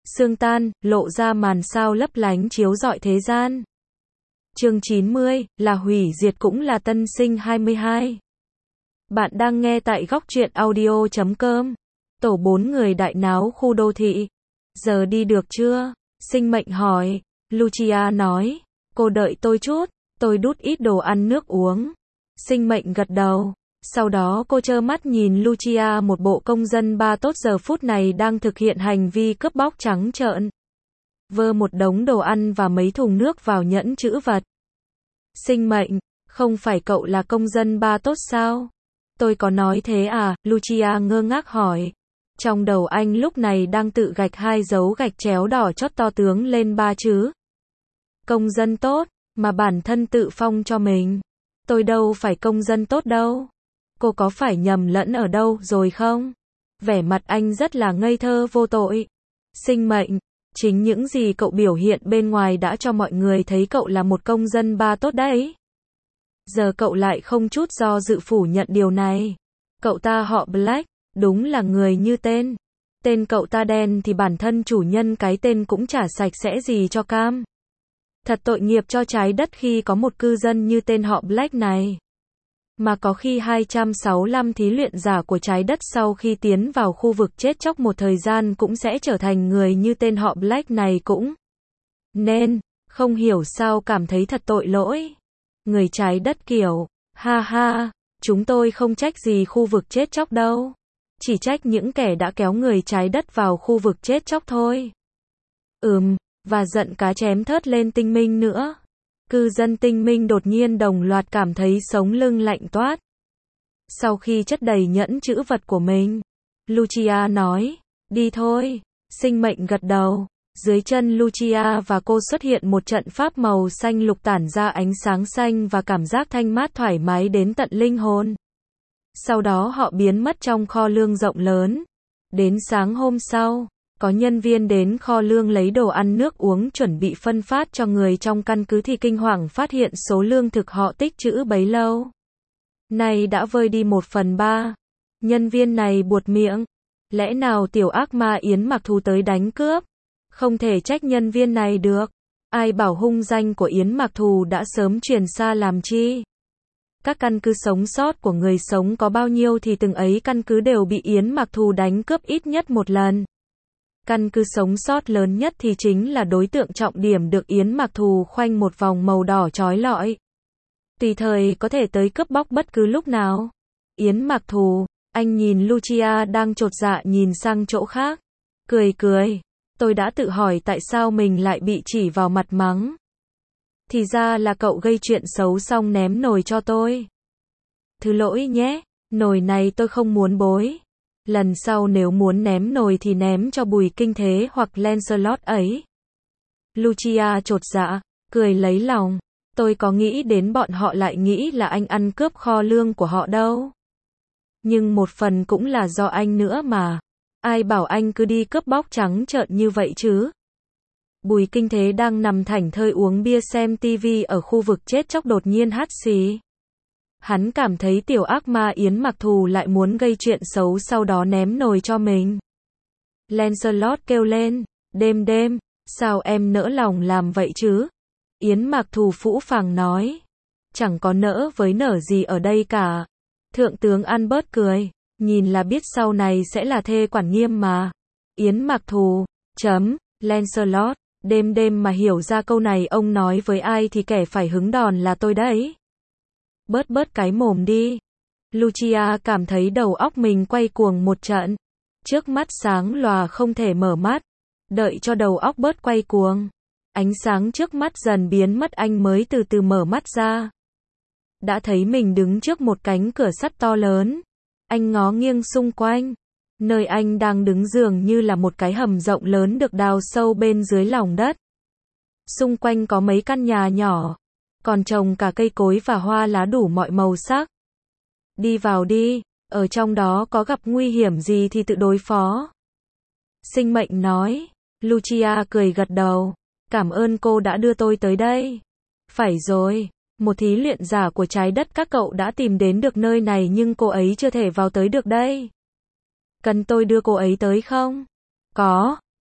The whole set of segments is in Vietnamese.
Sương tan, lộ ra màn sao lấp lánh chiếu rọi thế gian. Chương 90, là hủy diệt cũng là tân sinh 22. Bạn đang nghe tại góc truyện audio.com. Tổ 4 người đại náo khu đô thị. Giờ đi được chưa? Sinh mệnh hỏi. Lucia nói. Cô đợi tôi chút, tôi đút ít đồ ăn nước uống. Sinh mệnh gật đầu. Sau đó cô trơ mắt nhìn Lucia, một bộ công dân ba tốt giờ phút này đang thực hiện hành vi cướp bóc trắng trợn. Vơ một đống đồ ăn và mấy thùng nước vào nhẫn trữ vật. Sinh mệnh, không phải cậu là công dân ba tốt sao? Tôi có nói thế à? Lucia ngơ ngác hỏi. Trong đầu anh lúc này đang tự gạch hai dấu gạch chéo đỏ chót to tướng lên ba chữ. Công dân tốt, mà bản thân tự phong cho mình. Tôi đâu phải công dân tốt đâu. Cô có phải nhầm lẫn ở đâu rồi không? Vẻ mặt anh rất là ngây thơ vô tội. Sinh mệnh, chính những gì cậu biểu hiện bên ngoài đã cho mọi người thấy cậu là một công dân ba tốt đấy. Giờ cậu lại không chút do dự phủ nhận điều này. Cậu ta họ Black, đúng là người như tên. Tên cậu ta đen thì bản thân chủ nhân cái tên cũng chả sạch sẽ gì cho cam. Thật tội nghiệp cho trái đất khi có một cư dân như tên họ Black này. Mà có khi 265 thí luyện giả của trái đất sau khi tiến vào khu vực chết chóc một thời gian cũng sẽ trở thành người như tên họ Black này cũng. Nên, không hiểu sao cảm thấy thật tội lỗi. Người trái đất kiểu, ha ha, chúng tôi không trách gì khu vực chết chóc đâu. Chỉ trách những kẻ đã kéo người trái đất vào khu vực chết chóc thôi. Và giận cá chém thớt lên tinh minh nữa. Cư dân tinh minh đột nhiên đồng loạt cảm thấy sống lưng lạnh toát. Sau khi chất đầy nhẫn trữ vật của mình, Lucia nói, đi thôi. Sinh mệnh gật đầu. Dưới chân Lucia và cô xuất hiện một trận pháp màu xanh lục tản ra ánh sáng xanh và cảm giác thanh mát thoải mái đến tận linh hồn. Sau đó họ biến mất trong kho lương rộng lớn. Đến sáng hôm sau, có nhân viên đến kho lương lấy đồ ăn nước uống chuẩn bị phân phát cho người trong căn cứ thì kinh hoàng phát hiện số lương thực họ tích trữ bấy lâu này đã vơi đi 1/3. Nhân viên này buột miệng. Lẽ nào tiểu ác ma Yến Mặc Thù tới đánh cướp? Không thể trách nhân viên này được. Ai bảo hung danh của Yến Mặc Thù đã sớm truyền xa làm chi? Các căn cứ sống sót của người sống có bao nhiêu thì từng ấy căn cứ đều bị Yến Mặc Thù đánh cướp ít nhất một lần. Căn cứ sống sót lớn nhất thì chính là đối tượng trọng điểm được Yến Mặc Thù khoanh một vòng màu đỏ chói lọi. Tùy thời có thể tới cướp bóc bất cứ lúc nào. Yến Mặc Thù, anh nhìn Lucia đang chột dạ nhìn sang chỗ khác. Cười. Tôi đã tự hỏi tại sao mình lại bị chỉ vào mặt mắng. Thì ra là cậu gây chuyện xấu xong ném nồi cho tôi. Thứ lỗi nhé, nồi này tôi không muốn bối. Lần sau nếu muốn ném nồi thì ném cho Bùi Kinh Thế hoặc Lancelot ấy. Lucia chột dạ, cười lấy lòng. Tôi có nghĩ đến bọn họ lại nghĩ là anh ăn cướp kho lương của họ đâu. Nhưng một phần cũng là do anh nữa mà. Ai bảo anh cứ đi cướp bóc trắng trợn như vậy chứ? Bùi Kinh Thế đang nằm thảnh thơi uống bia xem tivi ở khu vực chết chóc đột nhiên hắt xì. Hắn cảm thấy tiểu ác ma Yến Mặc Thù lại muốn gây chuyện xấu sau đó ném nồi cho mình. Lancelot kêu lên, đêm, sao em nỡ lòng làm vậy chứ? Yến Mặc Thù phũ phàng nói, chẳng có nỡ với nở gì ở đây cả. Thượng tướng Albert cười, nhìn là biết sau này sẽ là thê quản nghiêm mà. Yến Mặc Thù, Lancelot, đêm mà hiểu ra câu này ông nói với ai thì kẻ phải hứng đòn là tôi đấy. Bớt cái mồm đi. Lucia cảm thấy đầu óc mình quay cuồng một trận. Trước mắt sáng lòa không thể mở mắt. Đợi cho đầu óc bớt quay cuồng. Ánh sáng trước mắt dần biến mất anh mới từ từ mở mắt ra. Đã thấy mình đứng trước một cánh cửa sắt to lớn. Anh ngó nghiêng xung quanh. Nơi anh đang đứng dường như là một cái hầm rộng lớn được đào sâu bên dưới lòng đất. Xung quanh có mấy căn nhà nhỏ. Còn trồng cả cây cối và hoa lá đủ mọi màu sắc. Đi vào đi, ở trong đó có gặp nguy hiểm gì thì tự đối phó. Sinh mệnh nói. Lucia cười gật đầu. Cảm ơn cô đã đưa tôi tới đây. Phải rồi, một thí luyện giả của trái đất các cậu đã tìm đến được nơi này nhưng cô ấy chưa thể vào tới được đây. Cần tôi đưa cô ấy tới không? Có,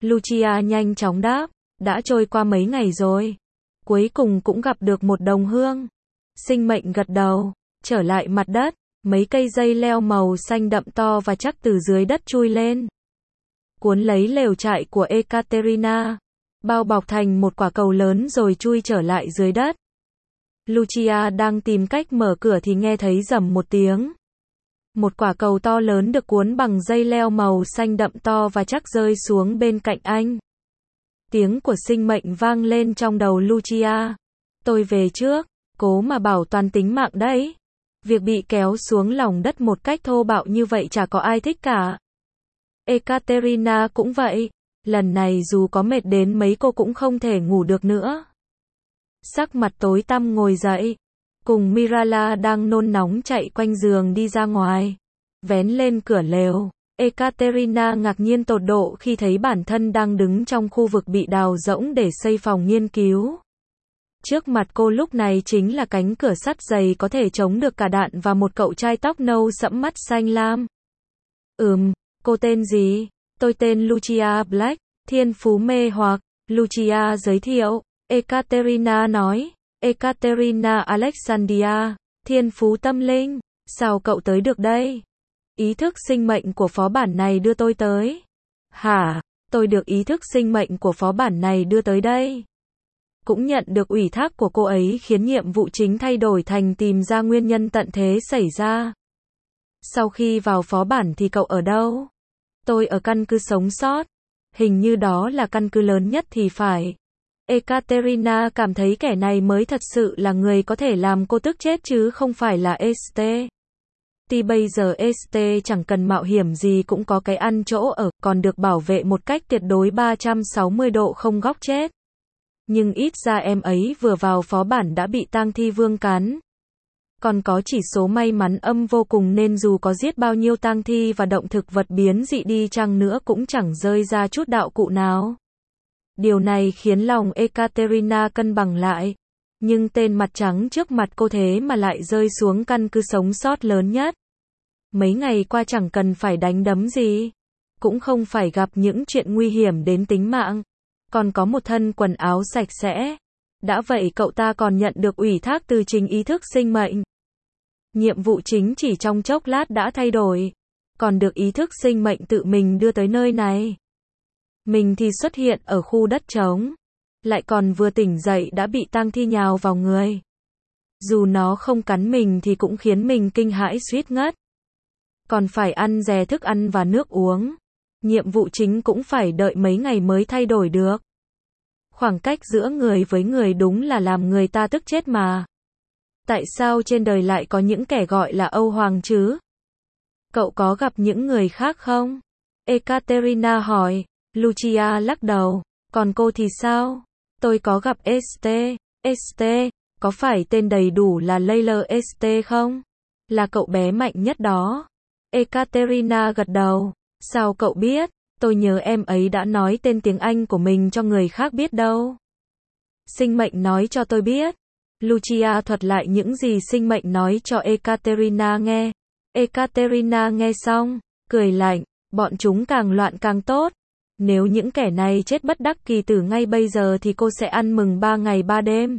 Lucia nhanh chóng đáp, đã trôi qua mấy ngày rồi. Cuối cùng cũng gặp được một đồng hương. Sinh mệnh gật đầu, trở lại mặt đất, mấy cây dây leo màu xanh đậm to và chắc từ dưới đất chui lên. Cuốn lấy lều trại của Ekaterina, bao bọc thành một quả cầu lớn rồi chui trở lại dưới đất. Lucia đang tìm cách mở cửa thì nghe thấy rầm một tiếng. Một quả cầu to lớn được cuốn bằng dây leo màu xanh đậm to và chắc rơi xuống bên cạnh anh. Tiếng của sinh mệnh vang lên trong đầu Lucia. Tôi về trước, cố mà bảo toàn tính mạng đấy. Việc bị kéo xuống lòng đất một cách thô bạo như vậy chả có ai thích cả. Ekaterina cũng vậy. Lần này dù có mệt đến mấy cô cũng không thể ngủ được nữa. Sắc mặt tối tăm ngồi dậy. Cùng Mirala đang nôn nóng chạy quanh giường đi ra ngoài. Vén lên cửa lều. Ekaterina ngạc nhiên tột độ khi thấy bản thân đang đứng trong khu vực bị đào rỗng để xây phòng nghiên cứu. Trước mặt cô lúc này chính là cánh cửa sắt dày có thể chống được cả đạn và một cậu trai tóc nâu sẫm mắt xanh lam. Cô tên gì? Tôi tên Lucia Black, thiên phú mê hoặc. Lucia giới thiệu. Ekaterina nói. Ekaterina Alexandria, thiên phú tâm linh. Sao cậu tới được đây? Ý thức sinh mệnh của phó bản này đưa tôi tới. Hả? Tôi được ý thức sinh mệnh của phó bản này đưa tới đây. Cũng nhận được ủy thác của cô ấy khiến nhiệm vụ chính thay đổi thành tìm ra nguyên nhân tận thế xảy ra. Sau khi vào phó bản thì cậu ở đâu? Tôi ở căn cứ sống sót. Hình như đó là căn cứ lớn nhất thì phải. Ekaterina cảm thấy kẻ này mới thật sự là người có thể làm cô tức chết chứ không phải là ST. Thì bây giờ ST chẳng cần mạo hiểm gì cũng có cái ăn chỗ ở, còn được bảo vệ một cách tuyệt đối 360 độ không góc chết. Nhưng ít ra em ấy vừa vào phó bản đã bị tang thi vương cắn. Còn có chỉ số may mắn âm vô cùng nên dù có giết bao nhiêu tang thi và động thực vật biến dị đi chăng nữa cũng chẳng rơi ra chút đạo cụ nào. Điều này khiến lòng Ekaterina cân bằng lại. Nhưng tên mặt trắng trước mặt cô thế mà lại rơi xuống căn cứ sống sót lớn nhất. Mấy ngày qua chẳng cần phải đánh đấm gì. Cũng không phải gặp những chuyện nguy hiểm đến tính mạng. Còn có một thân quần áo sạch sẽ. Đã vậy cậu ta còn nhận được ủy thác từ trình ý thức sinh mệnh. Nhiệm vụ chính chỉ trong chốc lát đã thay đổi. Còn được ý thức sinh mệnh tự mình đưa tới nơi này. Mình thì xuất hiện ở khu đất trống. Lại còn vừa tỉnh dậy đã bị tang thi nhào vào người. Dù nó không cắn mình thì cũng khiến mình kinh hãi suýt ngất. Còn phải ăn dè thức ăn và nước uống. Nhiệm vụ chính cũng phải đợi mấy ngày mới thay đổi được. Khoảng cách giữa người với người đúng là làm người ta tức chết mà. Tại sao trên đời lại có những kẻ gọi là Âu Hoàng chứ? Cậu có gặp những người khác không? Ekaterina hỏi. Lucia lắc đầu. Còn cô thì sao? Tôi có gặp ST. ST, có phải tên đầy đủ là Layla ST không? Là cậu bé mạnh nhất đó. Ekaterina gật đầu. Sao cậu biết? Tôi nhớ em ấy đã nói tên tiếng Anh của mình cho người khác biết đâu. Sinh mệnh nói cho tôi biết. Lucia thuật lại những gì sinh mệnh nói cho Ekaterina nghe. Ekaterina nghe xong, cười lạnh. Bọn chúng càng loạn càng tốt. Nếu những kẻ này chết bất đắc kỳ tử ngay bây giờ thì cô sẽ ăn mừng 3 ngày 3 đêm.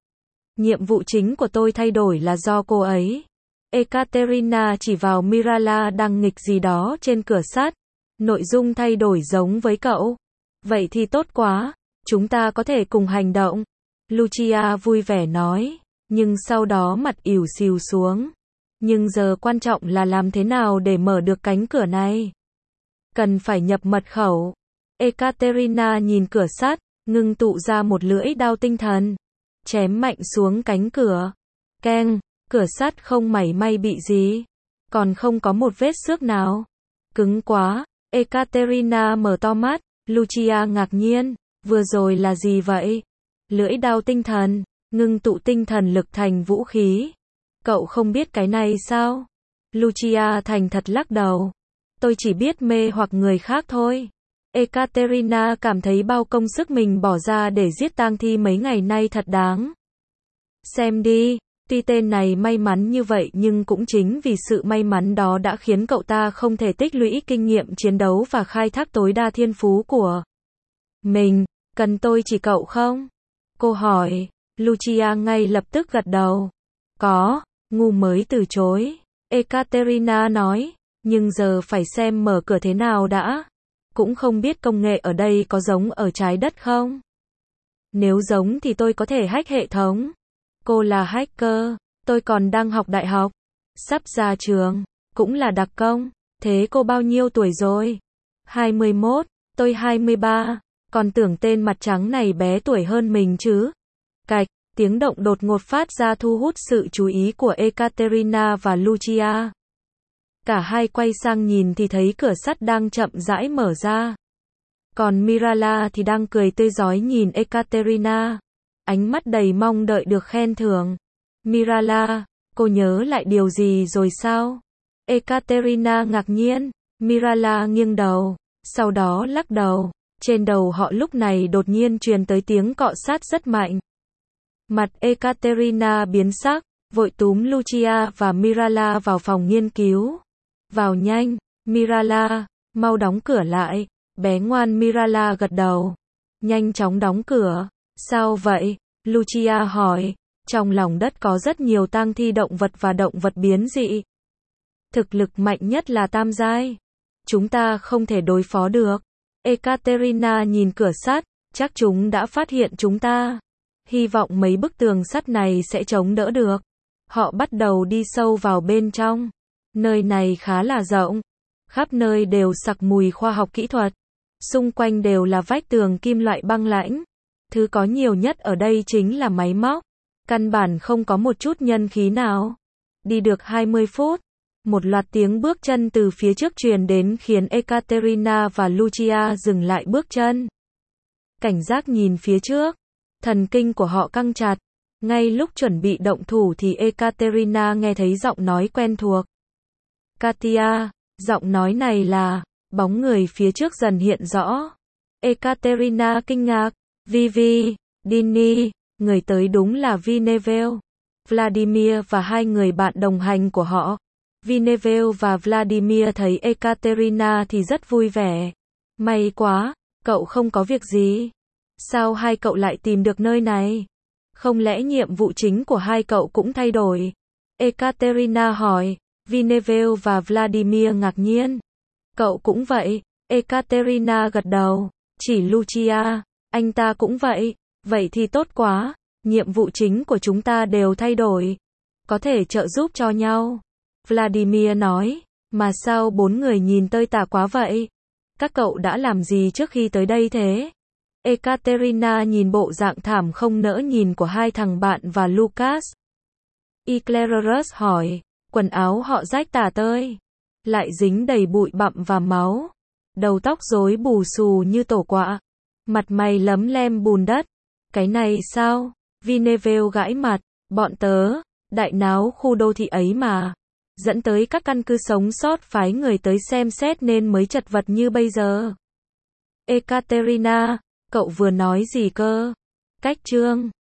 Nhiệm vụ chính của tôi thay đổi là do cô ấy. Ekaterina chỉ vào Mirala đang nghịch gì đó trên cửa sắt. Nội dung thay đổi giống với cậu. Vậy thì tốt quá. Chúng ta có thể cùng hành động. Lucia vui vẻ nói. Nhưng sau đó mặt ỉu xìu xuống. Nhưng giờ quan trọng là làm thế nào để mở được cánh cửa này. Cần phải nhập mật khẩu. Ekaterina nhìn cửa sắt, ngưng tụ ra một lưỡi đao tinh thần. Chém mạnh xuống cánh cửa. Keng, cửa sắt không mảy may bị gì. Còn không có một vết xước nào. Cứng quá. Ekaterina mở to mắt. Lucia ngạc nhiên. Vừa rồi là gì vậy? Lưỡi đao tinh thần. Ngưng tụ tinh thần lực thành vũ khí. Cậu không biết cái này sao? Lucia thành thật lắc đầu. Tôi chỉ biết mê hoặc người khác thôi. Ekaterina cảm thấy bao công sức mình bỏ ra để giết tang thi mấy ngày nay thật đáng. Xem đi, tuy tên này may mắn như vậy nhưng cũng chính vì sự may mắn đó đã khiến cậu ta không thể tích lũy kinh nghiệm chiến đấu và khai thác tối đa thiên phú của Mình, cần tôi chỉ cậu không? Cô hỏi. Lucia ngay lập tức gật đầu. Có, ngu mới từ chối. Ekaterina nói, nhưng giờ phải xem mở cửa thế nào đã. Cũng không biết công nghệ ở đây có giống ở trái đất không? Nếu giống thì tôi có thể hack hệ thống. Cô là hacker, tôi còn đang học đại học. Sắp ra trường, cũng là đặc công. Thế cô bao nhiêu tuổi rồi? 21, tôi 23. Còn tưởng tên mặt trắng này bé tuổi hơn mình chứ. Cạch, tiếng động đột ngột phát ra thu hút sự chú ý của Ekaterina và Lucia. Cả hai quay sang nhìn thì thấy cửa sắt đang chậm rãi mở ra. Còn Mirala thì đang cười tươi rói nhìn Ekaterina. Ánh mắt đầy mong đợi được khen thưởng. Mirala, cô nhớ lại điều gì rồi sao? Ekaterina ngạc nhiên. Mirala nghiêng đầu, sau đó lắc đầu. Trên đầu họ lúc này đột nhiên truyền tới tiếng cọ sát rất mạnh. Mặt Ekaterina biến sắc, vội túm Lucia và Mirala vào phòng nghiên cứu. Vào nhanh, Mirala, mau đóng cửa lại. Bé ngoan Mirala gật đầu. Nhanh chóng đóng cửa. Sao vậy? Lucia hỏi. Trong lòng đất có rất nhiều tang thi động vật và động vật biến dị. Thực lực mạnh nhất là tam giai. Chúng ta không thể đối phó được. Ekaterina nhìn cửa sắt, chắc chúng đã phát hiện chúng ta. Hy vọng mấy bức tường sắt này sẽ chống đỡ được. Họ bắt đầu đi sâu vào bên trong. Nơi này khá là rộng. Khắp nơi đều sặc mùi khoa học kỹ thuật. Xung quanh đều là vách tường kim loại băng lãnh. Thứ có nhiều nhất ở đây chính là máy móc. Căn bản không có một chút nhân khí nào. Đi được 20 phút. Một loạt tiếng bước chân từ phía trước truyền đến khiến Ekaterina và Lucia dừng lại bước chân. Cảnh giác nhìn phía trước. Thần kinh của họ căng chặt. Ngay lúc chuẩn bị động thủ thì Ekaterina nghe thấy giọng nói quen thuộc. Katia, giọng nói này là, bóng người phía trước dần hiện rõ. Ekaterina kinh ngạc. Vivi, Dini, người tới đúng là Vinevel, Vladimir và hai người bạn đồng hành của họ. Vinevel và Vladimir thấy Ekaterina thì rất vui vẻ. May quá, cậu không có việc gì. Sao hai cậu lại tìm được nơi này? Không lẽ nhiệm vụ chính của hai cậu cũng thay đổi? Ekaterina hỏi. Vinevel và Vladimir ngạc nhiên. Cậu cũng vậy. Ekaterina gật đầu. Chỉ Lucia, anh ta cũng vậy. Vậy thì tốt quá. Nhiệm vụ chính của chúng ta đều thay đổi. Có thể trợ giúp cho nhau. Vladimir nói. Mà sao bốn người nhìn tơi tả quá vậy? Các cậu đã làm gì trước khi tới đây thế? Ekaterina nhìn bộ dạng thảm không nỡ nhìn của hai thằng bạn và Lucas. Eclairus hỏi. Quần áo họ rách tả tơi. Lại dính đầy bụi bặm và máu. Đầu tóc rối bù xù như tổ quạ. Mặt mày lấm lem bùn đất. Cái này sao? Vinevel gãi mặt. Bọn tớ, đại náo khu đô thị ấy mà. Dẫn tới các căn cứ sống sót phái người tới xem xét nên mới chật vật như bây giờ. Ekaterina, cậu vừa nói gì cơ? Cách chương